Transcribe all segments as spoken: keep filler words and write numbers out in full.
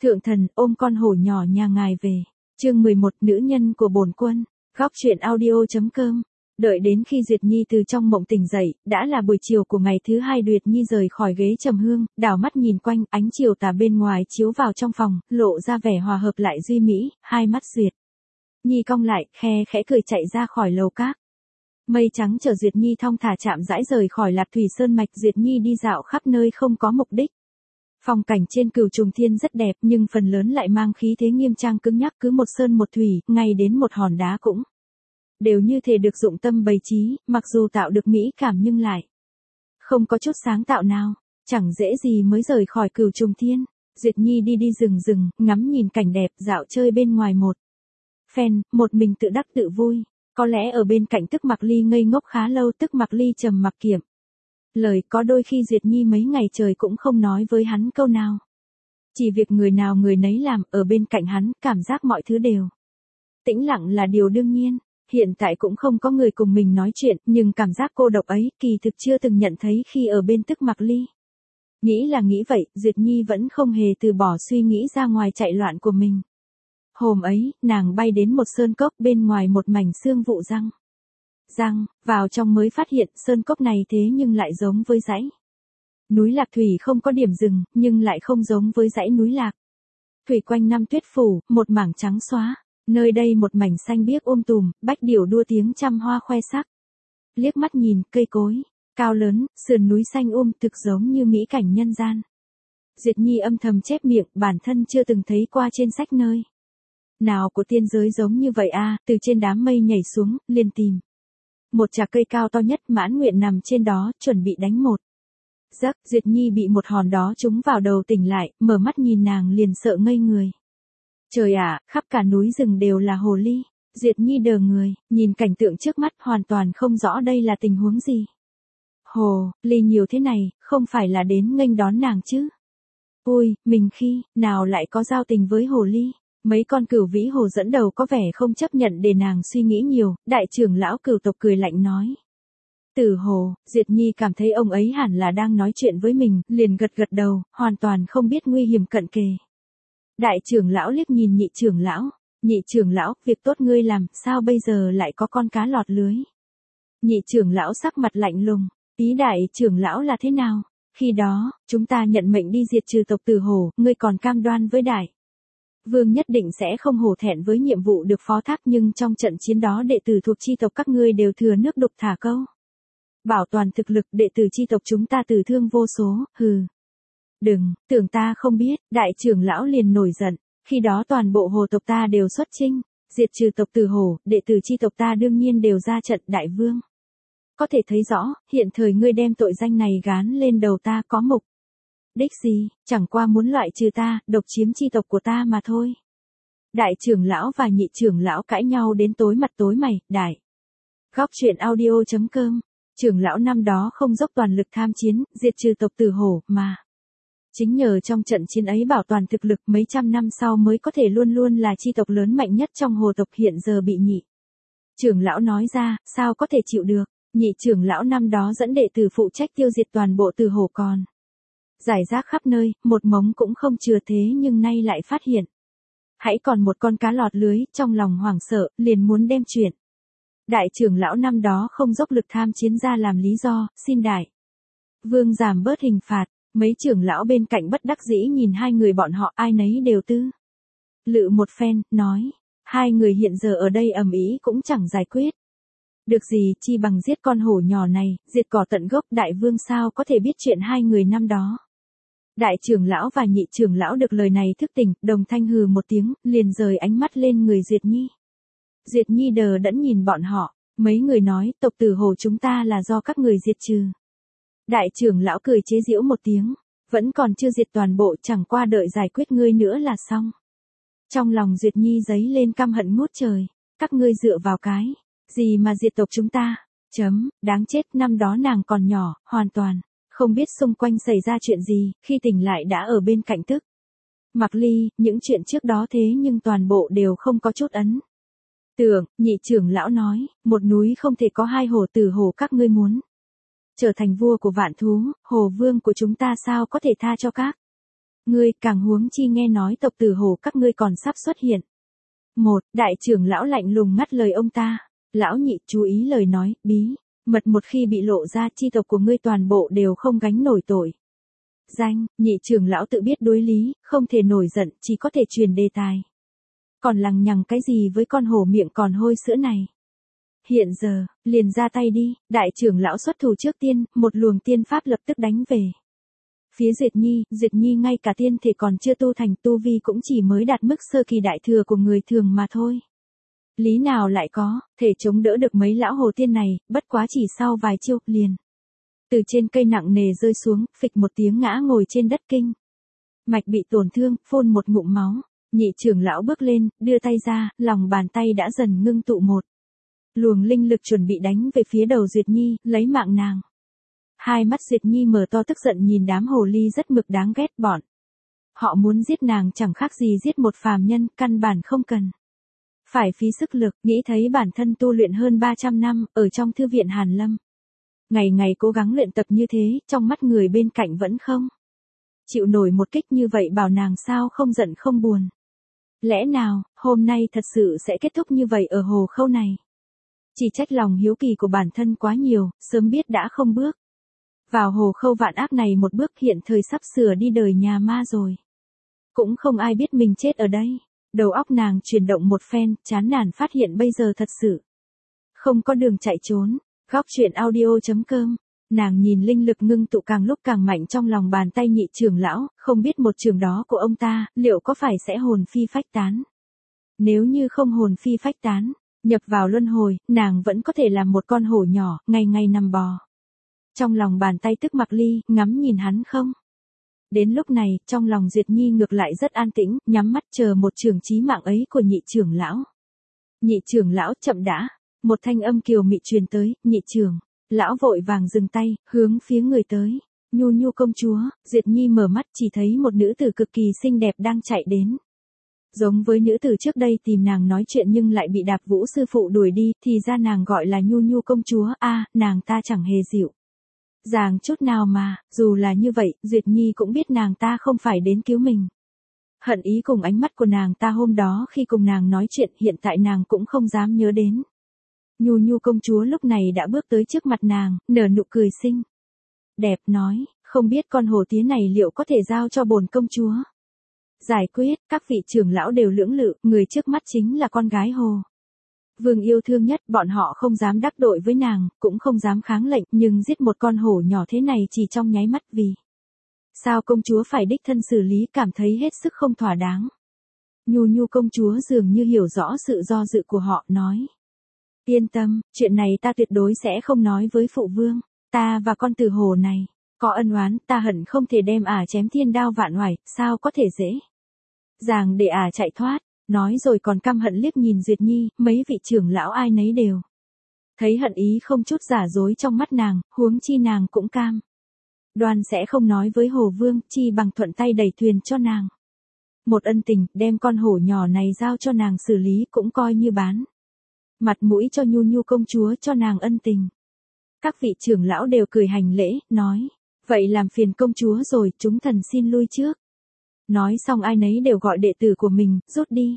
Thượng thần ôm con hổ nhỏ nhà ngài về. Chương mười một Nữ nhân của bổn quân. Góc truyện audio.com. Đợi đến khi Duyệt Nhi từ trong mộng tỉnh dậy, đã là buổi chiều của ngày thứ hai. Duyệt Nhi rời khỏi ghế trầm hương, đảo mắt nhìn quanh, ánh chiều tà bên ngoài chiếu vào trong phòng, lộ ra vẻ hòa hợp lại duy mỹ, hai mắt Duyệt Nhi cong lại, khe khẽ cười chạy ra khỏi lầu các. Mây trắng chở Duyệt Nhi thong thả chạm rãi rời khỏi Lạc Thủy Sơn mạch. Duyệt Nhi đi dạo khắp nơi không có mục đích. Phong cảnh trên Cửu Trùng Thiên rất đẹp nhưng phần lớn lại mang khí thế nghiêm trang cứng nhắc, cứ một sơn một thủy, ngay đến một hòn đá cũng đều như thể được dụng tâm bày trí, mặc dù tạo được mỹ cảm nhưng lại không có chút sáng tạo nào, chẳng dễ gì mới rời khỏi Cửu Trùng Thiên. Duyệt Nhi đi đi rừng rừng, ngắm nhìn cảnh đẹp, dạo chơi bên ngoài một phen, một mình tự đắc tự vui. Có lẽ ở bên cạnh Tức Mặc Ly ngây ngốc khá lâu, Tức Mặc Ly trầm mặc kiệm lời, có đôi khi Duyệt Nhi mấy ngày trời cũng không nói với hắn câu nào. Chỉ việc người nào người nấy làm, ở bên cạnh hắn, cảm giác mọi thứ đều tĩnh lặng là điều đương nhiên. Hiện tại cũng không có người cùng mình nói chuyện, nhưng cảm giác cô độc ấy, kỳ thực chưa từng nhận thấy khi ở bên Tức Mặc Ly. Nghĩ là nghĩ vậy, Duyệt Nhi vẫn không hề từ bỏ suy nghĩ ra ngoài chạy loạn của mình. Hôm ấy, nàng bay đến một sơn cốc, bên ngoài một mảnh sương vụ răng răng, vào trong mới phát hiện sơn cốc này thế nhưng lại giống với dãy núi Lạc Thủy, không có điểm dừng, nhưng lại không giống với dãy núi Lạc Thủy quanh năm tuyết phủ, một mảng trắng xóa. Nơi đây một mảnh xanh biếc um tùm, bách điểu đua tiếng, trăm hoa khoe sắc. Liếc mắt nhìn, cây cối cao lớn, sườn núi xanh um, thực giống như mỹ cảnh nhân gian. Duyệt Nhi âm thầm chép miệng, bản thân chưa từng thấy qua trên sách nơi nào của tiên giới giống như vậy a. Từ trên đám mây nhảy xuống, liền tìm một chạc cây cao to nhất, mãn nguyện nằm trên đó, chuẩn bị đánh một giấc. Duyệt Nhi bị một hòn đó trúng vào đầu, tỉnh lại, mở mắt nhìn nàng liền sợ ngây người. Trời ạ, khắp cả núi rừng đều là hồ ly. Duyệt Nhi đờ người, nhìn cảnh tượng trước mắt, hoàn toàn không rõ đây là tình huống gì. Hồ ly nhiều thế này, không phải là đến nghênh đón nàng chứ? Ôi, mình khi nào lại có giao tình với hồ ly? Mấy con cửu vĩ hồ dẫn đầu có vẻ không chấp nhận để nàng suy nghĩ nhiều. Đại trưởng lão cửu tộc cười lạnh nói. Tử hồ, Duyệt Nhi cảm thấy ông ấy hẳn là đang nói chuyện với mình, liền gật gật đầu, hoàn toàn không biết nguy hiểm cận kề. Đại trưởng lão liếc nhìn nhị trưởng lão. Nhị trưởng lão, việc tốt ngươi làm, sao bây giờ lại có con cá lọt lưới? Nhị trưởng lão sắc mặt lạnh lùng. Ý đại trưởng lão là thế nào? Khi đó, chúng ta nhận mệnh đi diệt trừ tộc Tử Hồ, ngươi còn cam đoan với đại vương nhất định sẽ không hổ thẹn với nhiệm vụ được phó thác, nhưng trong trận chiến đó đệ tử thuộc chi tộc các ngươi đều thừa nước đục thả câu. Bảo toàn thực lực, đệ tử chi tộc chúng ta tử thương vô số, hừ. Đừng, tưởng ta không biết. Đại trưởng lão liền nổi giận. Khi đó toàn bộ hồ tộc ta đều xuất chinh, diệt trừ tộc Tử Hồ, đệ tử chi tộc ta đương nhiên đều ra trận. Đại vương có thể thấy rõ, hiện thời ngươi đem tội danh này gán lên đầu ta có mục đích gì? Chẳng qua muốn loại trừ ta, độc chiếm chi tộc của ta mà thôi. Đại trưởng lão và nhị trưởng lão cãi nhau đến tối mặt tối mày. Đại Góc truyện audio.com. Trưởng lão năm đó không dốc toàn lực tham chiến, diệt trừ tộc Tử Hồ, mà chính nhờ trong trận chiến ấy bảo toàn thực lực, mấy trăm năm sau mới có thể luôn luôn là chi tộc lớn mạnh nhất trong hồ tộc. Hiện giờ bị nhị trưởng lão nói ra, sao có thể chịu được? Nhị trưởng lão năm đó dẫn đệ tử phụ trách tiêu diệt toàn bộ Tử Hồ còn giải rác khắp nơi, một mống cũng không chừa, thế nhưng nay lại phát hiện hãy còn một con cá lọt lưới, trong lòng hoảng sợ, liền muốn đem chuyện đại trưởng lão năm đó không dốc lực tham chiến ra làm lý do, xin đại vương giảm bớt hình phạt. Mấy trưởng lão bên cạnh bất đắc dĩ nhìn hai người bọn họ, ai nấy đều tư lự một phen, nói, hai người hiện giờ ở đây ầm ĩ cũng chẳng giải quyết được gì, chi bằng giết con hổ nhỏ này, diệt cỏ tận gốc. Đại vương sao có thể biết chuyện hai người năm đó? Đại trưởng lão và nhị trưởng lão được lời này thức tỉnh, đồng thanh hừ một tiếng, liền rời ánh mắt lên người Duyệt Nhi. Duyệt Nhi đờ đẫn nhìn bọn họ, mấy người nói, tộc Tử Hồ chúng ta là do các người diệt trừ. Đại trưởng lão cười chế giễu một tiếng, vẫn còn chưa diệt toàn bộ, chẳng qua đợi giải quyết ngươi nữa là xong. Trong lòng Duyệt Nhi dấy lên căm hận ngút trời, các ngươi dựa vào cái gì mà diệt tộc chúng ta? Chấm, đáng chết, năm đó nàng còn nhỏ, hoàn toàn không biết xung quanh xảy ra chuyện gì, khi tỉnh lại đã ở bên cạnh Tức Mặc Ly, những chuyện trước đó thế nhưng toàn bộ đều không có chút ấn tượng. Nhị trưởng lão nói, một núi không thể có hai hồ. Tử Hồ các ngươi muốn trở thành vua của vạn thú, hồ vương của chúng ta sao có thể tha cho các Ngươi càng huống chi nghe nói tộc tử hồ các ngươi còn sắp xuất hiện. Một, đại trưởng lão lạnh lùng ngắt lời ông ta. Lão nhị chú ý lời nói, bí, mật một khi bị lộ ra chi tộc của ngươi toàn bộ đều không gánh nổi tội. Danh, nhị trưởng lão tự biết đối lý, không thể nổi giận, chỉ có thể truyền đề tài. Còn lằng nhằng cái gì với con hổ miệng còn hôi sữa này? Hiện giờ, liền ra tay đi, đại trưởng lão xuất thủ trước tiên, một luồng tiên pháp lập tức đánh về. Phía Duyệt Nhi, Duyệt Nhi ngay cả tiên thể còn chưa tu thành, tu vi cũng chỉ mới đạt mức sơ kỳ đại thừa của người thường mà thôi. Lý nào lại có, thể chống đỡ được mấy lão hồ tiên này, bất quá chỉ sau vài chiêu, liền. Từ trên cây nặng nề rơi xuống, phịch một tiếng ngã ngồi trên đất kinh. Mạch bị tổn thương, phun một ngụm máu. Nhị trưởng lão bước lên, đưa tay ra, lòng bàn tay đã dần ngưng tụ một luồng linh lực chuẩn bị đánh về phía đầu Duyệt Nhi, lấy mạng nàng. Hai mắt Duyệt Nhi mở to tức giận nhìn đám hồ ly rất mực đáng ghét bọn. Họ muốn giết nàng chẳng khác gì giết một phàm nhân, căn bản không cần. Phải phí sức lực, nghĩ thấy bản thân tu luyện hơn ba trăm năm, ở trong thư viện Hàn Lâm. Ngày ngày cố gắng luyện tập như thế, trong mắt người bên cạnh vẫn không chịu nổi một kích như vậy, bảo nàng sao không giận không buồn. Lẽ nào, hôm nay thật sự sẽ kết thúc như vậy ở hồ khâu này? Chỉ trách lòng hiếu kỳ của bản thân quá nhiều, sớm biết đã không bước vào hồ khâu vạn ác này một bước, hiện thời sắp sửa đi đời nhà ma rồi. Cũng không ai biết mình chết ở đây. Đầu óc nàng chuyển động một phen, chán nản phát hiện bây giờ thật sự không có đường chạy trốn. Góc truyện audio chấm com. Nàng nhìn linh lực ngưng tụ càng lúc càng mạnh trong lòng bàn tay nhị trưởng lão, không biết một trường đó của ông ta, liệu có phải sẽ hồn phi phách tán? Nếu như không hồn phi phách tán, nhập vào luân hồi, nàng vẫn có thể làm một con hổ nhỏ, ngày ngày nằm bò trong lòng bàn tay tức mặc ly, ngắm nhìn hắn không? Đến lúc này, trong lòng Duyệt Nhi ngược lại rất an tĩnh, nhắm mắt chờ một trường chí mạng ấy của nhị trưởng lão. Nhị trưởng lão chậm đã, một thanh âm kiều mị truyền tới, nhị trưởng. Lão vội vàng dừng tay, hướng phía người tới. Nhu Nhu công chúa, Duyệt Nhi mở mắt chỉ thấy một nữ tử cực kỳ xinh đẹp đang chạy đến. Giống với nữ tử trước đây tìm nàng nói chuyện nhưng lại bị Đạp Vũ sư phụ đuổi đi, thì ra nàng gọi là Nhu Nhu công chúa, a à, nàng ta chẳng hề dịu dàng chút nào mà, dù là như vậy, Duyệt Nhi cũng biết nàng ta không phải đến cứu mình. Hận ý cùng ánh mắt của nàng ta hôm đó khi cùng nàng nói chuyện, hiện tại nàng cũng không dám nhớ đến. Nhu Nhu công chúa lúc này đã bước tới trước mặt nàng, nở nụ cười xinh đẹp nói, không biết con hồ tía này liệu có thể giao cho bổn công chúa giải quyết. Các vị trưởng lão đều lưỡng lự, người trước mắt chính là con gái hồ vương yêu thương nhất, bọn họ không dám đắc tội với nàng, cũng không dám kháng lệnh, nhưng giết một con hổ nhỏ thế này chỉ trong nháy mắt, vì sao công chúa phải đích thân xử lý, cảm thấy hết sức không thỏa đáng. Nhu Nhu công chúa dường như hiểu rõ sự do dự của họ, nói. Yên tâm, chuyện này ta tuyệt đối sẽ không nói với phụ vương. Ta và con tử hồ này có ân oán, ta hận không thể đem ả chém thiên đao vạn oải, sao có thể dễ dàng để ả chạy thoát. Nói rồi còn căm hận liếc nhìn Duyệt Nhi, mấy vị trưởng lão ai nấy đều thấy hận ý không chút giả dối trong mắt nàng, huống chi nàng cũng cam đoan sẽ không nói với hồ vương, chi bằng thuận tay đẩy thuyền cho nàng một ân tình, đem con hổ nhỏ này giao cho nàng xử lý, cũng coi như bán mặt mũi cho Nhu Nhu công chúa, cho nàng ân tình. Các vị trưởng lão đều cười hành lễ, nói, vậy làm phiền công chúa rồi, chúng thần xin lui trước. Nói xong ai nấy đều gọi đệ tử của mình, rút đi.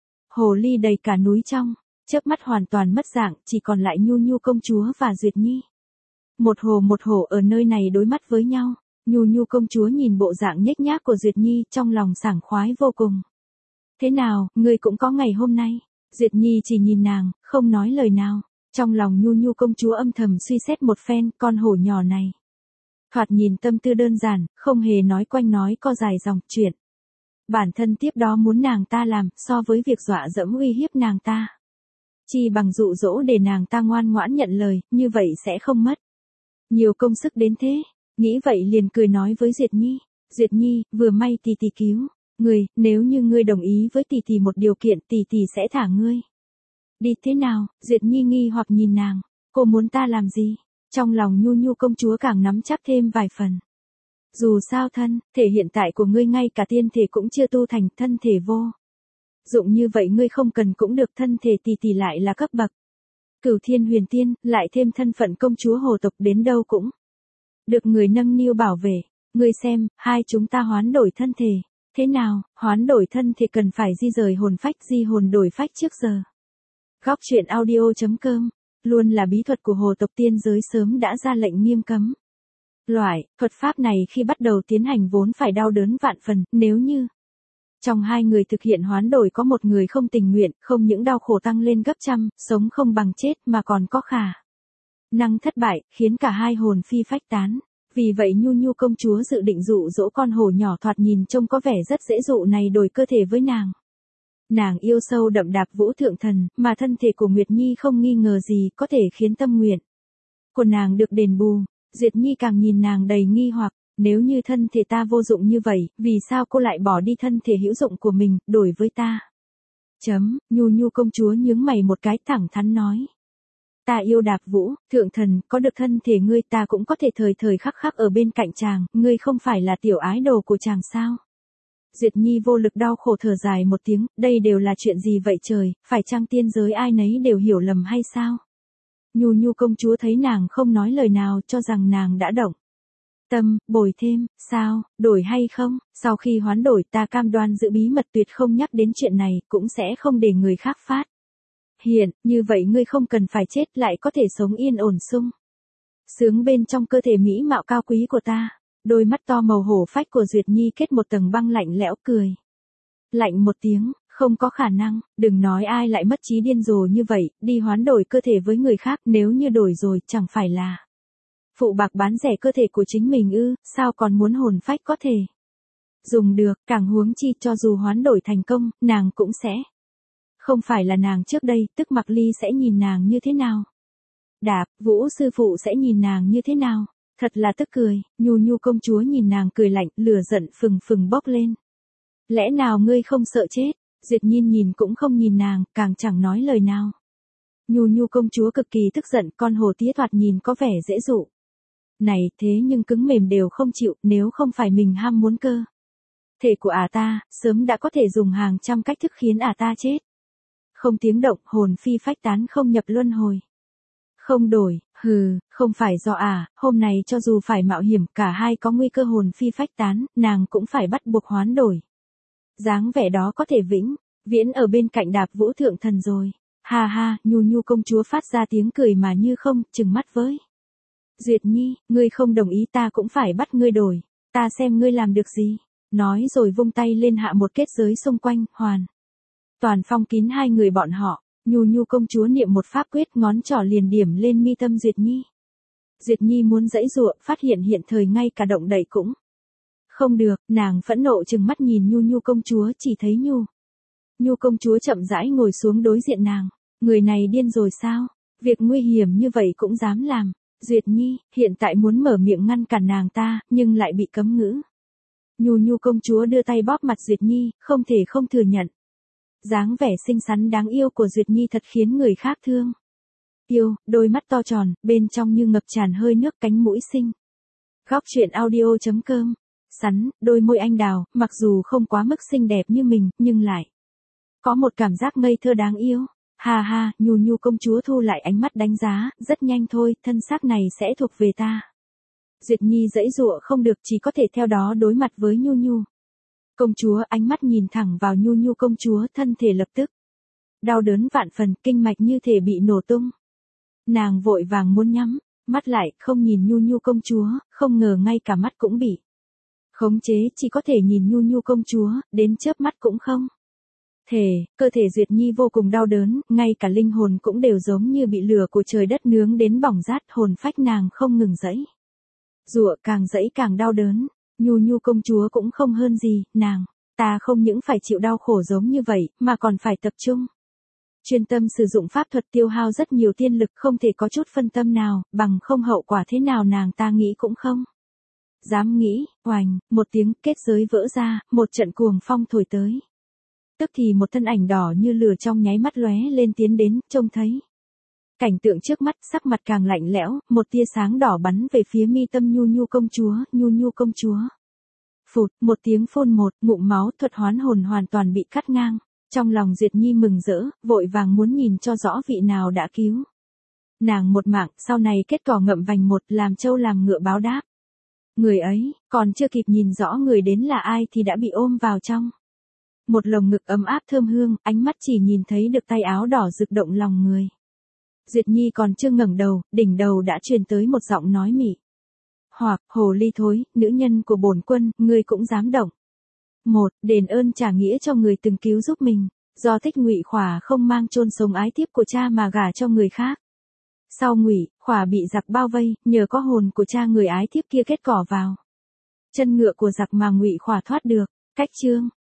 Hồ ly đầy cả núi trong, chớp mắt hoàn toàn mất dạng, chỉ còn lại Nhu Nhu công chúa và Duyệt Nhi. Một hồ một hổ ở nơi này đối mắt với nhau, Nhu Nhu công chúa nhìn bộ dạng nhếch nhác của Duyệt Nhi, trong lòng sảng khoái vô cùng. Thế nào, ngươi cũng có ngày hôm nay? Duyệt Nhi chỉ nhìn nàng, không nói lời nào. Trong lòng Nhu Nhu công chúa âm thầm suy xét một phen, con hổ nhỏ này thoạt nhìn tâm tư đơn giản, không hề nói quanh nói co dài dòng chuyện bản thân tiếp đó muốn nàng ta làm, so với việc dọa dẫm uy hiếp nàng ta, chi bằng dụ dỗ để nàng ta ngoan ngoãn nhận lời, như vậy sẽ không mất nhiều công sức đến thế. Nghĩ vậy liền cười nói với Duyệt Nhi, Duyệt Nhi, vừa may tỷ tỷ cứu ngươi, nếu như ngươi đồng ý với tỷ tỷ một điều kiện, tỷ tỷ sẽ thả ngươi đi. Thế nào? Duyệt Nhi nghi hoặc nhìn nàng, cô muốn ta làm gì? Trong lòng Nhu Nhu công chúa càng nắm chắc thêm vài phần. Dù sao thân, thể hiện tại của ngươi ngay cả tiên thể cũng chưa tu thành, thân thể vô dụng như vậy ngươi không cần cũng được, thân thể tỷ tỷ lại là cấp bậc Cửu Thiên Huyền Tiên, lại thêm thân phận công chúa hồ tộc, đến đâu cũng được người nâng niu bảo vệ. Ngươi xem, hai chúng ta hoán đổi thân thể. Thế nào, hoán đổi thân thể cần phải di rời hồn phách, di hồn đổi phách trước giờ. Góc truyện audio chấm com, luôn là bí thuật của hồ tộc tiên giới sớm đã ra lệnh nghiêm cấm. Loại, thuật pháp này khi bắt đầu tiến hành vốn phải đau đớn vạn phần, nếu như trong hai người thực hiện hoán đổi có một người không tình nguyện, không những đau khổ tăng lên gấp trăm, sống không bằng chết mà còn có khả năng thất bại, khiến cả hai hồn phi phách tán. Vì vậy Nhu Nhu công chúa dự định dụ dỗ con hổ nhỏ thoạt nhìn trông có vẻ rất dễ dụ này đổi cơ thể với nàng. Nàng yêu sâu đậm đạp Vũ Thượng Thần, mà thân thể của Nguyệt Nhi không nghi ngờ gì có thể khiến tâm nguyện của nàng được đền bù. Duyệt Nhi càng nhìn nàng đầy nghi hoặc, nếu như thân thể ta vô dụng như vậy, vì sao cô lại bỏ đi thân thể hữu dụng của mình, đổi với ta? Chấm, Nhu Nhu công chúa nhướng mày một cái thẳng thắn nói. Ta yêu Đạp Vũ, Thượng Thần, có được thân thể ngươi ta cũng có thể thời thời khắc khắc ở bên cạnh chàng, ngươi không phải là tiểu ái đồ của chàng sao? Duyệt Nhi vô lực đau khổ thở dài một tiếng, đây đều là chuyện gì vậy trời, phải chăng tiên giới ai nấy đều hiểu lầm hay sao? Nhu Nhu công chúa thấy nàng không nói lời nào cho rằng nàng đã động tâm, bồi thêm, sao, đổi hay không, sau khi hoán đổi ta cam đoan giữ bí mật tuyệt không nhắc đến chuyện này, cũng sẽ không để người khác phát hiện, như vậy ngươi không cần phải chết lại có thể sống yên ổn sung sướng bên trong cơ thể mỹ mạo cao quý của ta. Đôi mắt to màu hổ phách của Duyệt Nhi kết một tầng băng lạnh lẽo cười lạnh một tiếng, không có khả năng, đừng nói ai lại mất trí điên rồ như vậy, đi hoán đổi cơ thể với người khác, nếu như đổi rồi chẳng phải là phụ bạc bán rẻ cơ thể của chính mình ư, sao còn muốn hồn phách có thể dùng được, càng huống chi cho dù hoán đổi thành công, nàng cũng sẽ không phải là nàng trước đây, tức Mặc Ly sẽ nhìn nàng như thế nào? Đạp, Vũ sư phụ sẽ nhìn nàng như thế nào? Thật là tức cười, Nhu Nhu công chúa nhìn nàng cười lạnh, lửa giận phừng phừng bốc lên. Lẽ nào ngươi không sợ chết? Duyệt Nhi nhìn cũng không nhìn nàng, càng chẳng nói lời nào. Nhu Nhu công chúa cực kỳ tức giận, con hồ tía thoạt nhìn có vẻ dễ dụ. Này, thế nhưng cứng mềm đều không chịu, nếu không phải mình ham muốn cơ thể của ả ta, sớm đã có thể dùng hàng trăm cách thức khiến ả ta chết. Không tiếng động, hồn phi phách tán không nhập luân hồi. Không đổi, hừ, không phải do ả, hôm nay cho dù phải mạo hiểm, cả hai có nguy cơ hồn phi phách tán, nàng cũng phải bắt buộc hoán đổi. Dáng vẻ đó có thể vĩnh viễn ở bên cạnh Đạp Vũ Thượng Thần rồi. Ha ha, Nhu Nhu công chúa phát ra tiếng cười mà như không, trừng mắt với Duyệt Nhi, ngươi không đồng ý ta cũng phải bắt ngươi đổi, ta xem ngươi làm được gì. Nói rồi vung tay lên hạ một kết giới xung quanh, hoàn toàn phong kín hai người bọn họ. Nhu Nhu công chúa niệm một pháp quyết, ngón trỏ liền điểm lên mi tâm Duyệt Nhi. Duyệt Nhi muốn giãy giụa, phát hiện hiện thời ngay cả động đậy cũng không được, nàng phẫn nộ trừng mắt nhìn Nhu Nhu công chúa, chỉ thấy Nhu Nhu công chúa chậm rãi ngồi xuống đối diện nàng. Người này điên rồi sao? Việc nguy hiểm như vậy cũng dám làm. Duyệt Nhi hiện tại muốn mở miệng ngăn cản nàng ta, nhưng lại bị cấm ngữ. Nhu Nhu công chúa đưa tay bóp mặt Duyệt Nhi, không thể không thừa nhận. Dáng vẻ xinh xắn đáng yêu của Duyệt Nhi thật khiến người khác thương yêu, đôi mắt to tròn, bên trong như ngập tràn hơi nước, cánh mũi xinh. Góc truyện audio chấm com. Sắn, đôi môi anh đào, mặc dù không quá mức xinh đẹp như mình, nhưng lại có một cảm giác ngây thơ đáng yêu. Ha ha, Nhu Nhu công chúa thu lại ánh mắt đánh giá, rất nhanh thôi, thân xác này sẽ thuộc về ta. Duyệt Nhi giãy giụa không được, chỉ có thể theo đó đối mặt với Nhu Nhu công chúa, ánh mắt nhìn thẳng vào Nhu Nhu công chúa, thân thể lập tức đau đớn vạn phần, kinh mạch như thể bị nổ tung. Nàng vội vàng muốn nhắm mắt lại, không nhìn Nhu Nhu công chúa, không ngờ ngay cả mắt cũng bị khống chế, chỉ có thể nhìn Nhu Nhu công chúa, đến chớp mắt cũng không thể. Cơ thể Duyệt Nhi vô cùng đau đớn, ngay cả linh hồn cũng đều giống như bị lửa của trời đất nướng đến bỏng rát, hồn phách nàng không ngừng giãy giụa, càng giãy càng đau đớn. Nhu Nhu công chúa cũng không hơn gì, nàng ta không những phải chịu đau khổ giống như vậy, mà còn phải tập trung chuyên tâm sử dụng pháp thuật, tiêu hao rất nhiều tiên lực, không thể có chút phân tâm nào, bằng không hậu quả thế nào nàng ta nghĩ cũng không dám nghĩ. Oành, một tiếng, kết giới vỡ ra, một trận cuồng phong thổi tới. Tức thì một thân ảnh đỏ như lửa trong nháy mắt lóe lên tiến đến, trông thấy cảnh tượng trước mắt, sắc mặt càng lạnh lẽo, một tia sáng đỏ bắn về phía mi tâm Nhu Nhu công chúa, Nhu Nhu công chúa. Phụt, một tiếng phun một, ngụm máu, thuật hoán hồn hoàn toàn bị cắt ngang. Trong lòng Duyệt Nhi mừng rỡ, vội vàng muốn nhìn cho rõ vị nào đã cứu nàng một mạng, sau này kết cỏ ngậm vành một, làm trâu làm ngựa báo đáp. Người ấy, còn chưa kịp nhìn rõ người đến là ai thì đã bị ôm vào trong. Một lồng ngực ấm áp thơm hương, ánh mắt chỉ nhìn thấy được tay áo đỏ rực động lòng người. Duyệt Nhi còn chưa ngẩng đầu, đỉnh đầu đã truyền tới một giọng nói mị. Hoặc, hồ ly thối, nữ nhân của bổn quân, ngươi cũng dám động. Một, đền ơn trả nghĩa cho người từng cứu giúp mình, do thích Ngụy Khỏa không mang chôn sống ái thiếp của cha mà gả cho người khác. Sau Ngụy Khỏa bị giặc bao vây, nhờ có hồn của cha người ái thiếp kia kết cỏ vào chân ngựa của giặc mà Ngụy Khỏa thoát được. Cách chương